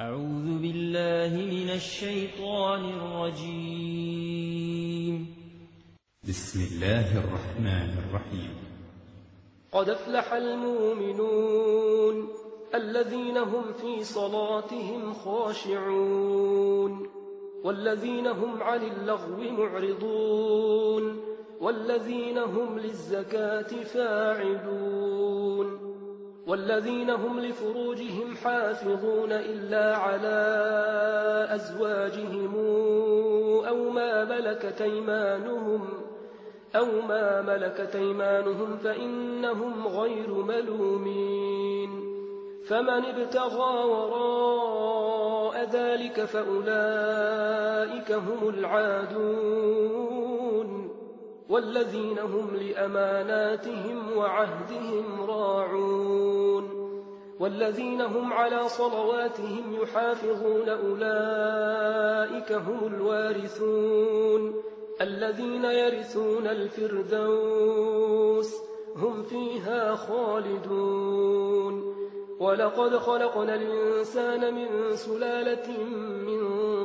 أعوذ بالله من الشيطان الرجيم. بسم الله الرحمن الرحيم. قد أفلح المؤمنون الذين هم في صلاتهم خاشعون والذين هم عن اللغو معرضون والذين هم للزكاة فاعلون والذين هم لفروجهم حافظون إلا على أزواجهم أو ما ملكت أيمانهم فإنهم غير ملومين. فمن ابتغى وراء ذلك فأولئك هم العادون والذين هم لأماناتهم وعهدهم راعون والذين هم على صلواتهم يحافظون أولئك هم الوارثون الذين يرثون الفردوس هم فيها خالدون. ولقد خلقنا الإنسان من سلالة من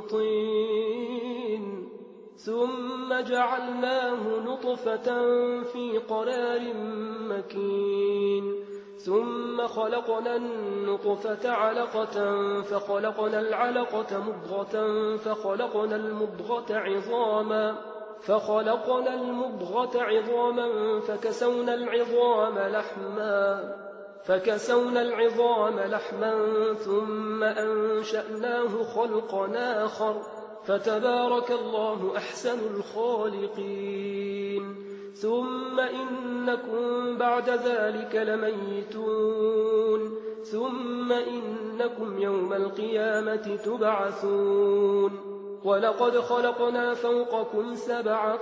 طين ثم جعلناه نطفة في قرار مكين ثم خلقنا النطفة علقة فخلقنا العلقة مضغة فخلقنا المضغة عظاما فكسونا العظام لحما ثم أنشأناه خلقا آخر فتبارك الله أحسن الخالقين. ثم إنكم بعد ذلك لميتون ثم إنكم يوم القيامة تبعثون. ولقد خلقنا فوقكم 7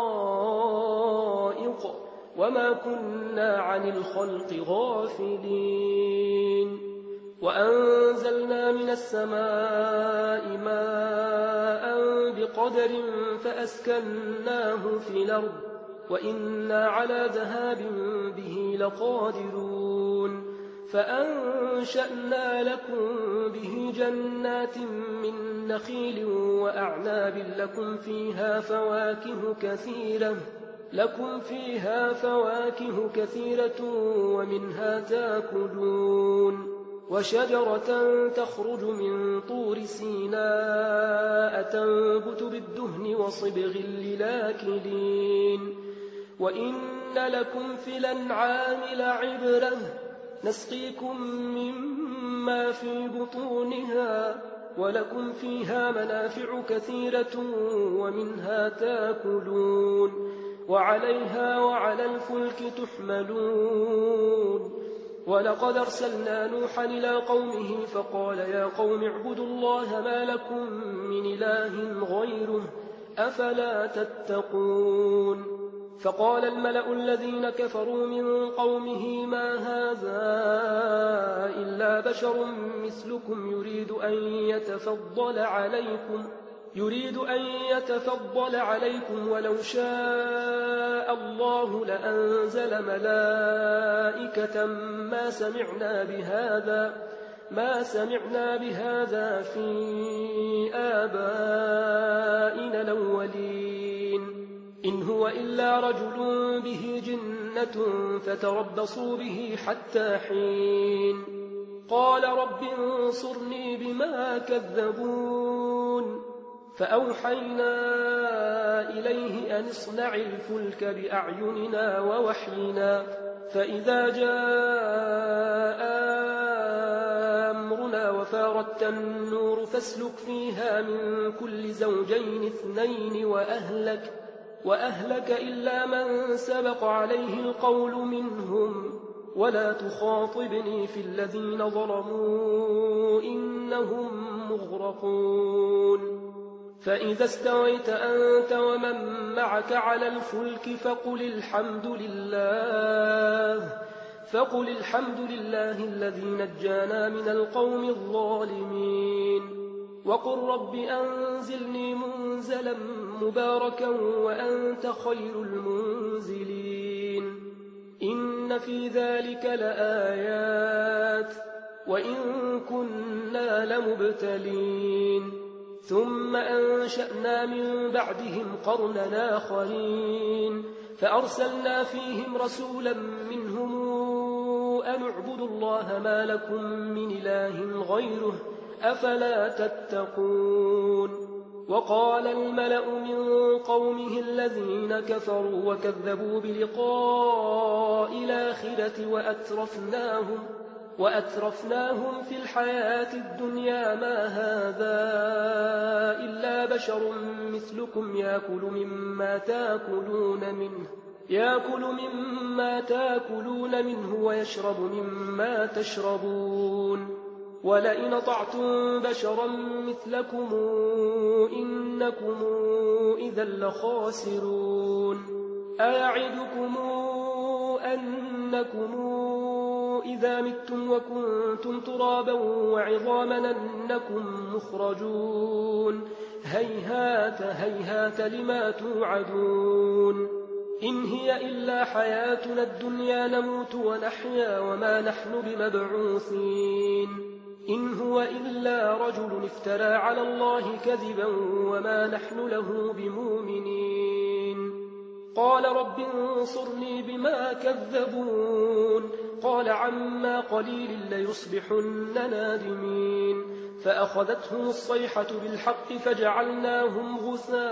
طرائق وما كنا عن الخلق غافلين. وأنزلنا من السماء ماء بقدر فأسكناه في الأرض وإنا على ذهاب به لقادرون. فأنشأنا لكم به جنات من نخيل وأعناب لكم فيها فواكه كثيرة ومنها تاكلون. وشجرة تخرج من طور سيناء تنبت بالدهن وصبغ للآكلين. وإن لكم في الأنعام لعبرة نسقيكم مما في بطونها ولكم فيها منافع كثيرة ومنها تاكلون وعليها وعلى الفلك تحملون. ولقد أرسلنا نوحا إلى قومه فقال يا قوم اعبدوا الله ما لكم من إله غيره أفلا تتقون. فقال الملأ الذين كفروا من قومه ما هذا إلا بشر مثلكم يريد أن يتفضل عليكم ولو شاء الله لأنزل ملائكة ما سمعنا بهذا في آبائنا الأولين إن هو إلا رجل به جنة فتربصوا به حتى حين. قال رب انصرني بما كذبون. فأوحينا إليه أن اصنع الفلك بأعيننا ووحينا فإذا جاء أمرنا وفارت النور فاسلك فيها من كل زوجين 2 وأهلك إلا من سبق عليه القول منهم ولا تخاطبني في الذين ظلموا إنهم مغرقون. فإذا استويت أنت ومن معك على الفلك فقل الحمد لله الذي نجانا من القوم الظالمين. وقل رب أنزلني منزلا مباركا وأنت خير المنزلين. إن في ذلك لآيات وإن كنا إنا لمبتلين ثم أنشأنا من بعدهم قرنا آخرين فأرسلنا فيهم رسولا منهم أن اعبدوا الله ما لكم من إله غيره أفلا تتقون وقال الملأ من قومه الذين كفروا وكذبوا بلقاء الآخرة وأترفناهم في الحياة الدنيا ما هذا إلا بشر مثلكم يأكل مما تأكلون منه ويشرب مما تشربون ولئن أطعتم بشرا مثلكم إنكم إذا لخاسرون أيعدكم أنكم إذا متم وكنتم ترابا وعظاما أنكم مخرجون هيهات هيهات لما توعدون إن هي إلا حياتنا الدنيا نموت ونحيا وما نحن بمبعوثين إن هو إلا رجل افترى على الله كذبا وما نحن له بمؤمنين قال رب انصرني بما كذبون قال عما قليل ليصبحن نادمين فأخذتهم الصيحة بالحق فجعلناهم غثاء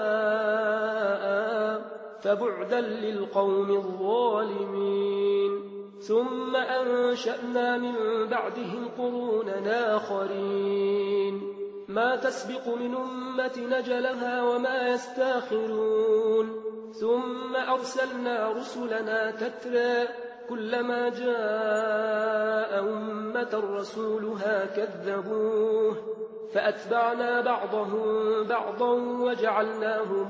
فبعدا للقوم الظالمين ثم أنشأنا من بعدهم قرونا آخرين ما تسبق من أمة نجلها وما يستاخرون ثم أرسلنا رسلنا تترى كلما جاء أمة رسولها كذبوه فأتبعنا بعضهم بعضا وجعلناهم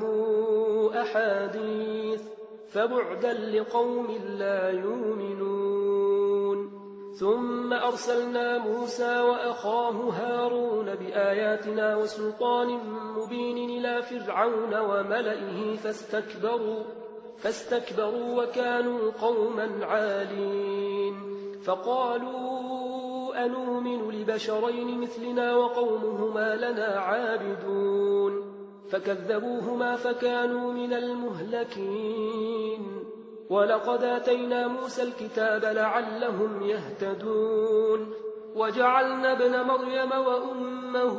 أحاديث فبعدا لقوم لا يؤمنون ثم أرسلنا موسى وأخاه هارون بآياتنا وسلطان مبين إلى فرعون وملئه فاستكبروا وكانوا قوما عالين فقالوا أنؤمن لبشرين مثلنا وقومهما لنا عابدون فكذبوهما فكانوا من المهلكين ولقد آتينا موسى الكتاب لعلهم يهتدون وجعلنا ابن مريم وأمه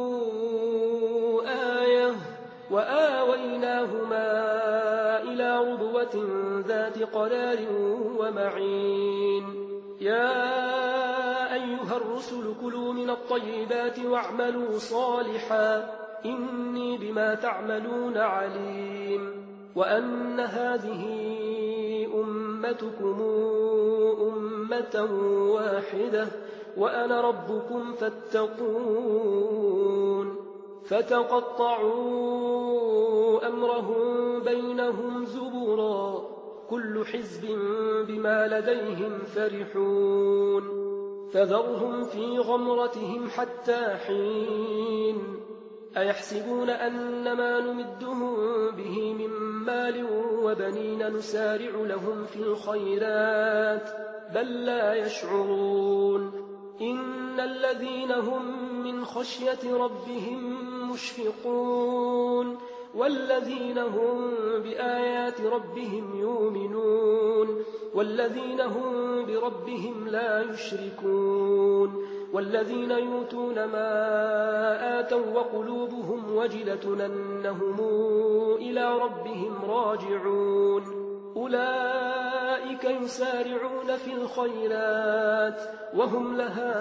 آية وآويناهما إلى ربوة ذات قرار ومعين يا أيها الرسل كلوا من الطيبات واعملوا صالحا إني بما تعملون عليم وأن هذه أمتكم أمة واحدة وأنا ربكم فاتقون فتقطعوا أمرهم بينهم زبرا كل حزب بما لديهم فرحون فذرهم في غمرتهم حتى حين أيحسبون أنما نمدهم به من مال وبنين نسارع لهم في الخيرات بل لا يشعرون إن الذين هم من خشية ربهم مشفقون والذين هم بآيات ربهم يؤمنون والذين هم بربهم لا يشركون والذين يؤتون ما آتوا وقلوبهم وجلة أنهم إلى ربهم راجعون أولئك يسارعون في الخيرات وهم لها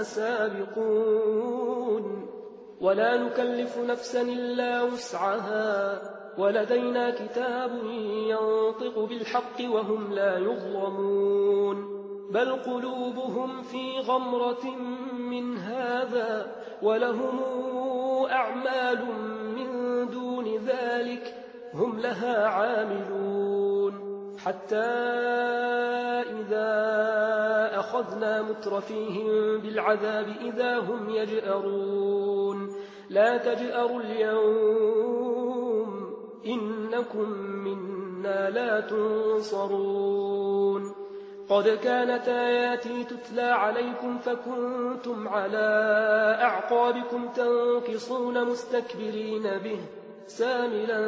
سابقون ولا نكلف نفسا إلا وسعها ولدينا كتاب ينطق بالحق وهم لا يظلمون بل قلوبهم في غمرة من هذا ولهم أعمال من دون ذلك هم لها عاملون حتى إذا أخذنا مترفيهم بالعذاب إذا هم يجأرون لا تجأروا اليوم إنكم منا لا تنصرون قد كانت آياتي تتلى عليكم فكنتم على أعقابكم تنكصون مستكبرين به ساملا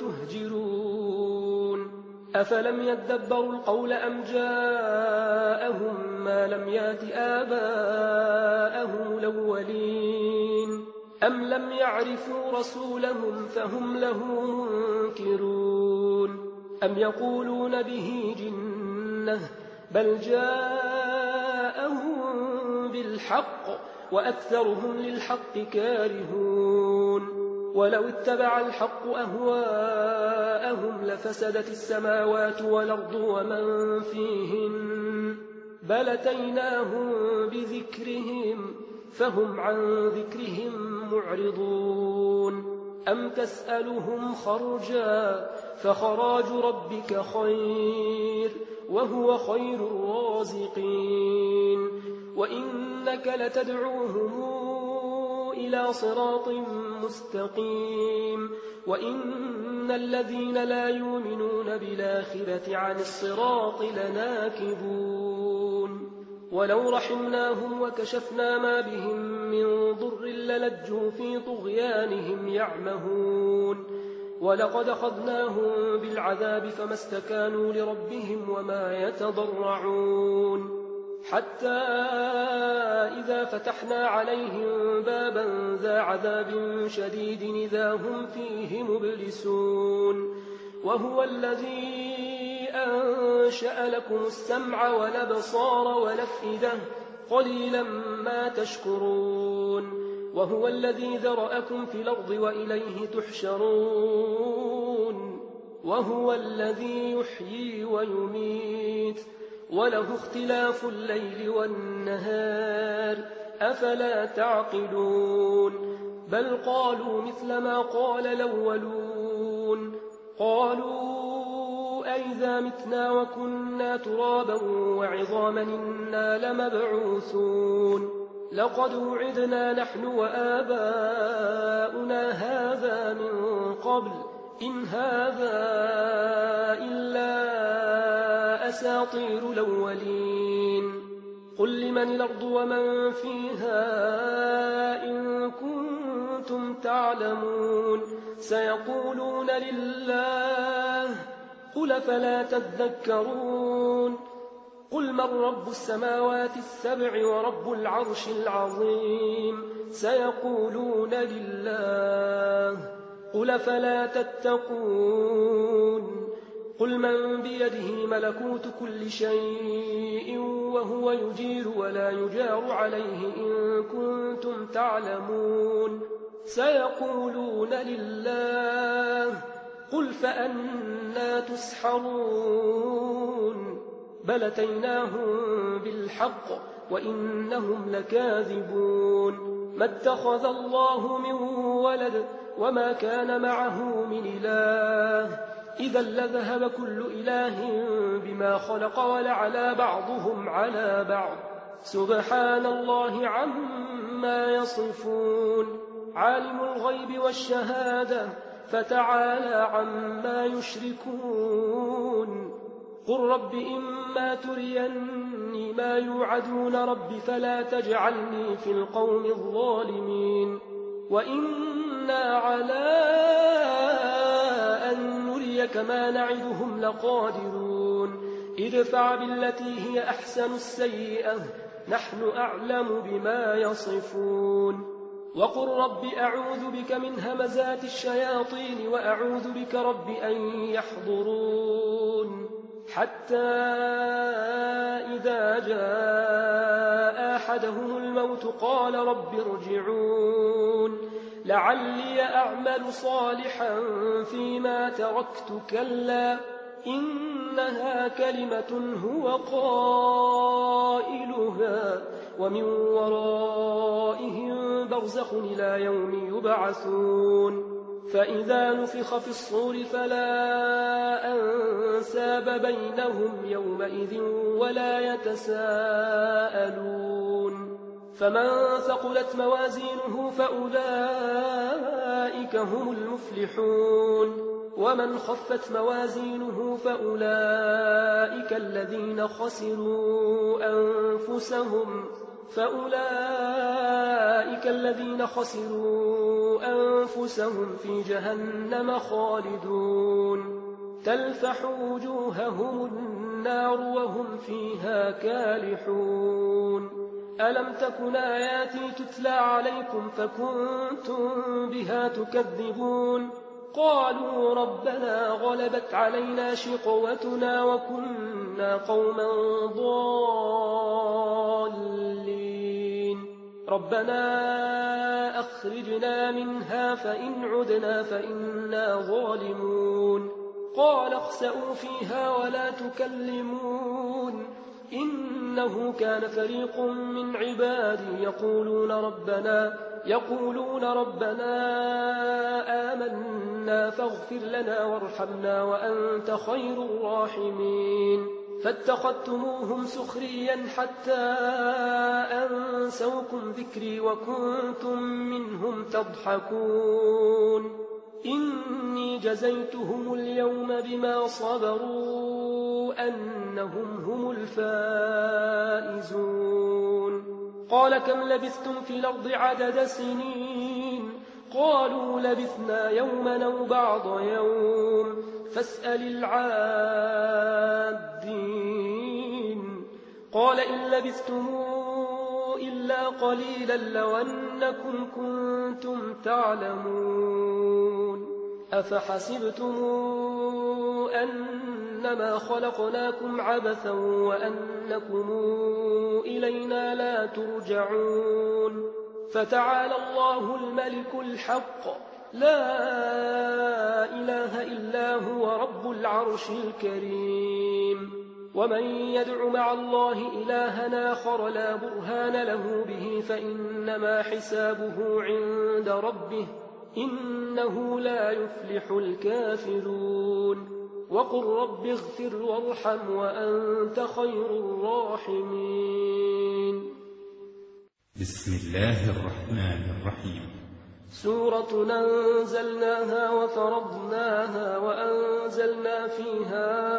تهجرون أفلم يدبروا القول أم جاءهم ما لم يات آباءهم الأولين أم لم يعرفوا رسولهم فهم له منكرون أم يقولون به جنة بل جاءهم بالحق وأكثرهم للحق كارهون ولو اتبع الحق أهواءهم لفسدت السماوات والأرض ومن فيهن بل أتيناهم بذكرهم فهم عن ذكرهم معرضون أم تسألهم خرجا فخراج ربك خير وهو خير الرازقين وإنك لتدعوهم إلى صراط مستقيم وإن الذين لا يؤمنون بالآخرة عن الصراط لناكبون ولو رحمناهم وكشفنا ما بهم من ضر للجوا في طغيانهم يعمهون ولقد أخذناهم بالعذاب فما استكانوا لربهم وما يتضرعون حتى إذا فتحنا عليهم بابا ذا عذاب شديد إذا هم فيه مبلسون وهو الذي أنشأ لكم السمع والأبصار والأفئدة قليلا ما تشكرون وهو الذي ذرأكم في الأرض وإليه تحشرون وهو الذي يحيي ويميت وله اختلاف الليل والنهار أفلا تعقلون بل قالوا مثل ما قال الأولون قالوا أئذا متنا وكنا ترابا وعظاما إنا لمبعوثون لقد وعدنا نحن وآباؤنا هذا من قبل إن هذا إلا أساطير الأولين قل لمن الأرض ومن فيها إن كنتم تعلمون سيقولون لله قل فلا تذكرون قل من رب السماوات السبع ورب العرش العظيم سيقولون لله قل فلا تتقون قل من بيده ملكوت كل شيء وهو يجير ولا يجار عليه إن كنتم تعلمون سيقولون لله قل فأنى تسحرون بل أتيناهم بالحق وإنهم لكاذبون ما اتخذ الله من ولد وما كان معه من إله إذا لذهب كل إله بما خلق ولعلى بعضهم على بعض سبحان الله عما يصفون عالم الغيب والشهادة فتعالى عما يشركون قل رب إما تريني ما يوعدون رب فلا تجعلني في القوم الظالمين وإنا على أن نريك ما نعدهم لقادرون ادفع بالتي هي أحسن السيئة نحن أعلم بما يصفون وقل رب أعوذ بك من همزات الشياطين وأعوذ بك رب أن يحضرون حتى إذا جاء أحدهم الموت قال رب ارجعون لعلي أعمل صالحا فيما تركت كلا إنها كلمة هو قائلها ومن ورائهم برزخ إلى يوم يبعثون فإذا نفخ في الصور فلا أنساب بينهم يومئذ ولا يتساءلون فمن ثقلت موازينه فأولئك هم المفلحون ومن خفت موازينه فأولئك الذين خسروا أنفسهم في جهنم خالدون تلفح وجوههم النار وهم فيها كالحون ألم تكن آياتي تتلى عليكم فكنتم بها تكذبون قالوا ربنا غلبت علينا شقوتنا وكنا قوما ضالين ربنا أخرجنا منها فإن عدنا فإنا ظالمون قال اخسئوا فيها ولا تكلمون إنه كان فريق من عبادي يقولون ربنا آمنا فاغفر لنا وارحمنا وأنت خير الراحمين فاتخذتموهم سخريا حتى أنسوكم ذكري وكنتم منهم تضحكون إني جزيتهم اليوم بما صبروا أنهم هم الفائزون قال كم لبثتم في الأرض عدد سنين قالوا لبثنا يوما أو بعض يوم فاسأل العادين قال إن لبثتم إلا قليلا لو أنكم كنتم تعلمون أفحسبتم أنما خلقناكم عبثا وأنكم إلينا لا ترجعون فتعالى الله الملك الحق لا إله إلا هو رب العرش الكريم ومن يدع مع الله إلها آخر لا برهان له به فإنما حسابه عند ربه إنه لا يفلح الكافرون وقل رب اغفر وارحم وأنت خير الراحمين بسم الله الرحمن الرحيم سورة أنزلناها وفرضناها وأنزلنا فيها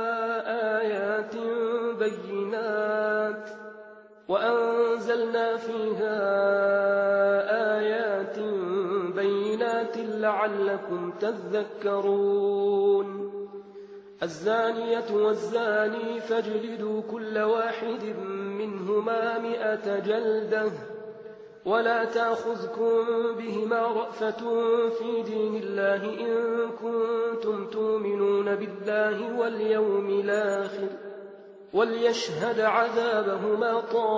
آيات بينات لعلكم تذكرون الزانية والزاني فاجلدوا كل واحد منهما 100 جلدة ولا تأخذكم بهما رأفة في دين الله إن كنتم تؤمنون بالله واليوم الآخر وليشهد عذابهما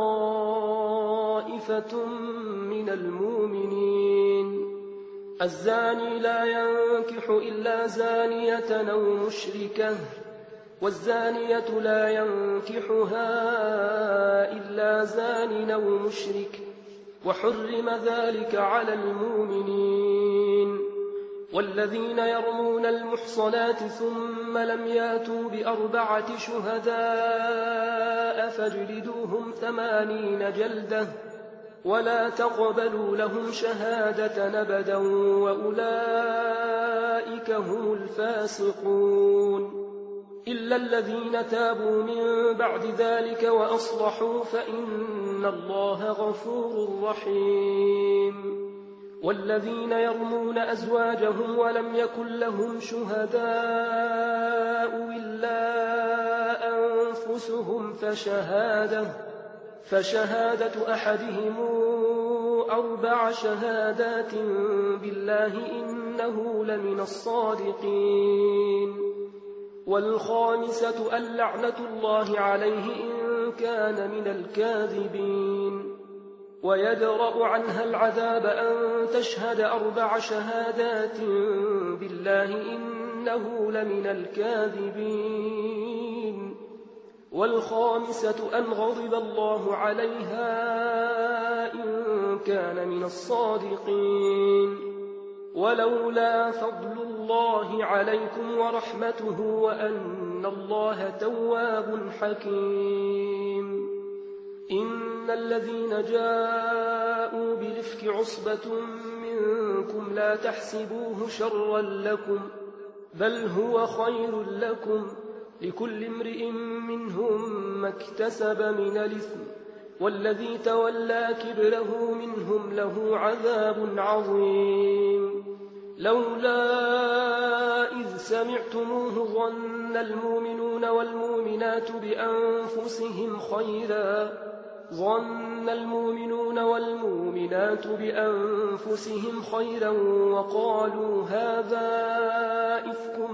طائفة من المؤمنين الزاني لا ينكح إلا زانية أو مشركة والزانية لا ينكحها إلا زان أو مشرك وحرم ذلك على المؤمنين والذين يرمون المحصنات ثم لم ياتوا ب4 شهداء فاجلدوهم 80 جلدة ولا تقبلوا لهم شهادة أبدا وأولئك هم الفاسقون إلا الذين تابوا من بعد ذلك وأصلحوا فإن الله غفور رحيم والذين يرمون أزواجهم ولم يكن لهم شهداء إلا أنفسهم فشهادة أحدهم 4 شهادات بالله إنه لمن الصادقين والخامسة اللعنة الله عليه إن كان من الكاذبين ويدرأ عنها العذاب أن تشهد 4 شهادات بالله إنه لمن الكاذبين والخامسة أن غضب الله عليها إن كان من الصادقين ولولا فضل الله عليكم ورحمته وأن الله تواب حكيم إن الذين جاءوا بالإفك عصبة منكم لا تحسبوه شرا لكم بل هو خير لكم، لكل امرئ منهم ما اكتسب من الإثم، والذي تولى كبره منهم له عذاب عظيم. لولا إذ سمعتموه ظن المؤمنون والمؤمنات بأنفسهم خيرا وقالوا هذا إفك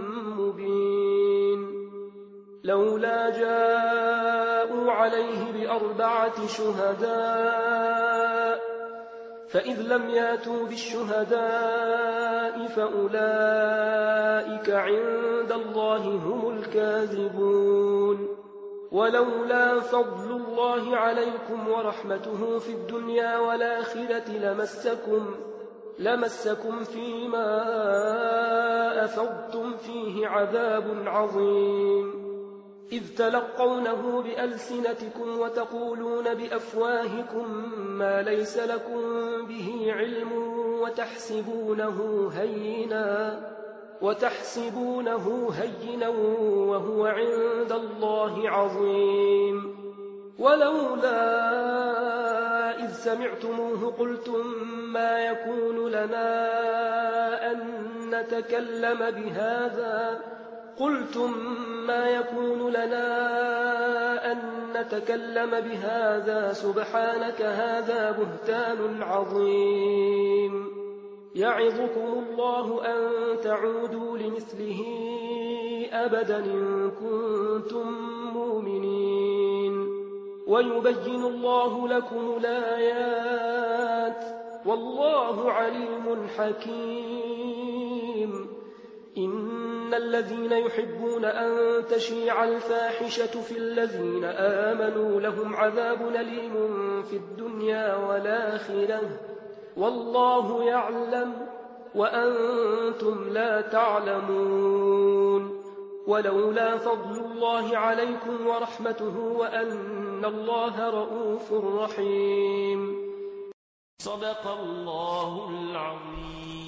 مبين. لولا جاءوا عليه ب4 شهداء فإذ لم ياتوا بالشهداء فأولئك عند الله هم الكاذبون. ولولا فضل الله عليكم ورحمته في الدنيا والآخرة لمسكم فيما أفضتم فيه عذاب عظيم، إذ تلقونه بألسنتكم وتقولون بأفواهكم ما ليس لكم به علم وتحسبونه هينا وهو عند الله عظيم. ولولا إذ سمعتموه قلتم ما يكون لنا أن نتكلم بهذا سبحانك هذا بهتان عظيم. يعظكم الله أن تعودوا لمثله أبدا إن كنتم مؤمنين، ويبين الله لكم الآيات والله عليم حكيم. إن الذين يحبون أن تشيع الفاحشة في الذين آمنوا لهم عذاب أليم في الدنيا والآخرة والله يعلم وأنتم لا تعلمون. ولولا فضل الله عليكم ورحمته وأن الله رؤوف رحيم. صدق الله العظيم.